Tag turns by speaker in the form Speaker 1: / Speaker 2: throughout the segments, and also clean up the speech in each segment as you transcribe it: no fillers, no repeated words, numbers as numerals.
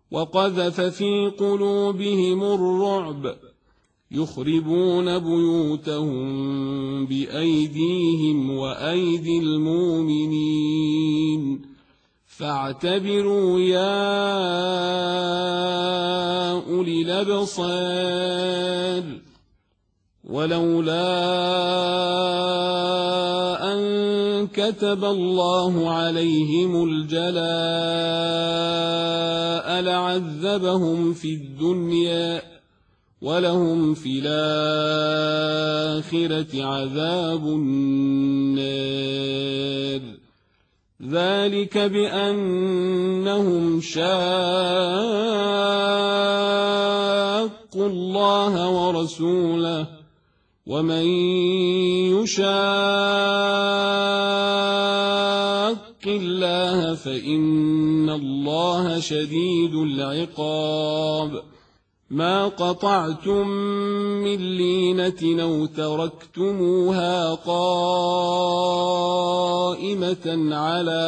Speaker 1: وقذف في قلوبهم الرعب يخربون بيوتهم بأيديهم وأيدي المؤمنين فاعتبروا يا أولي الأبصار ولولا أن كتب الله عليهم الجلاء لعذبهم في الدنيا ولهم في الآخرة عذاب النار ذلك بأنهم شاقوا الله ورسوله ومن يشاق الله فإن الله شديد العقاب ما قطعتم من لينة أو تركتموها قائمة على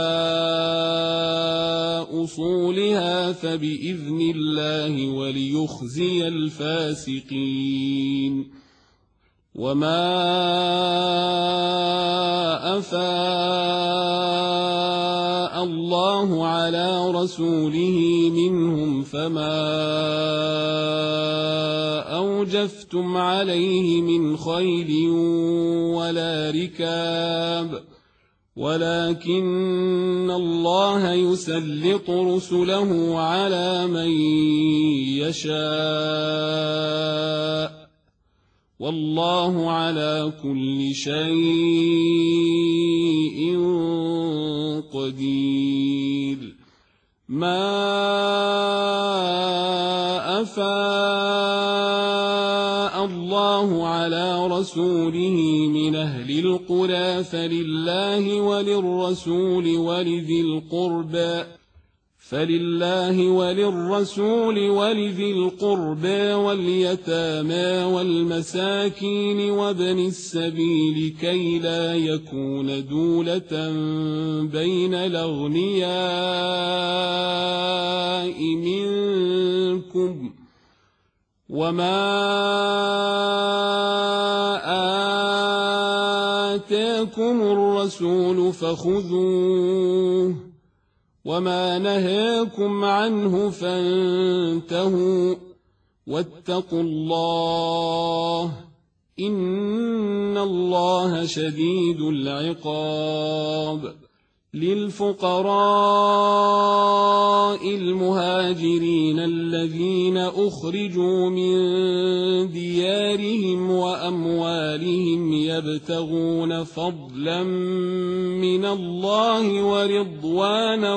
Speaker 1: أصولها فبإذن الله وليخزي الفاسقين وما أفاء الله على رسوله منهم فما أوجفتم عليه من خيل ولا ركاب ولكن الله يسلط رسله على من يشاء والله على كل شيء قدير ما أفاء الله على رسوله من أهل القرى فلله وللرسول ولذي القربى واليتامى والمساكين وابن السبيل كي لا يكون دولة بين الأغنياء منكم وما آتاكم الرسول فخذوه وما نهاكم عنه فانتهوا واتقوا الله إن الله شديد العقاب للفقراء المهاجرين الذين أخرجوا من ديارهم وأموالهم يبتغون فضلا من الله ورضوانا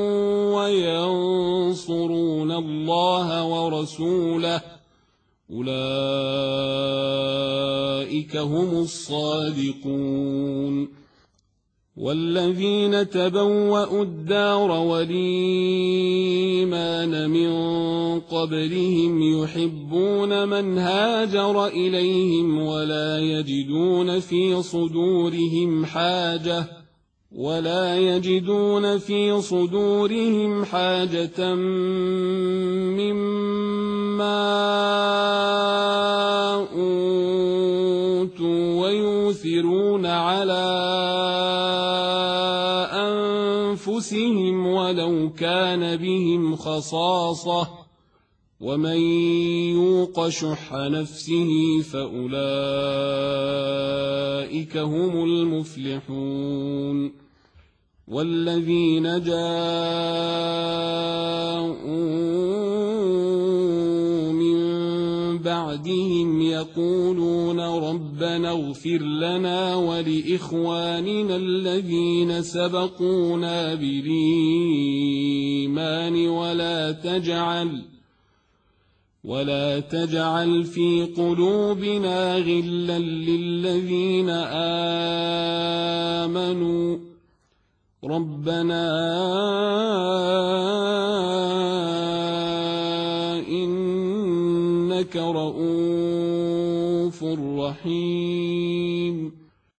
Speaker 1: وينصرون الله ورسوله أولئك هم الصادقون والذين تبوأوا الدار والإيمان من قبلهم يحبون من هاجر إليهم ولا يجدون في صدورهم حاجة مما أوتوا ويؤثرون على أنفسهم ولو كان بهم خصاصة ومن يوق شح نفسه فأولئك هم المفلحون والذين جاءوا من بعدهم يقولون ربنا اغفر لنا ولإخواننا الذين سبقونا بالإيمان ولا تجعل في قلوبنا غلا للذين آمنوا ربنا إنك رؤوف رحيم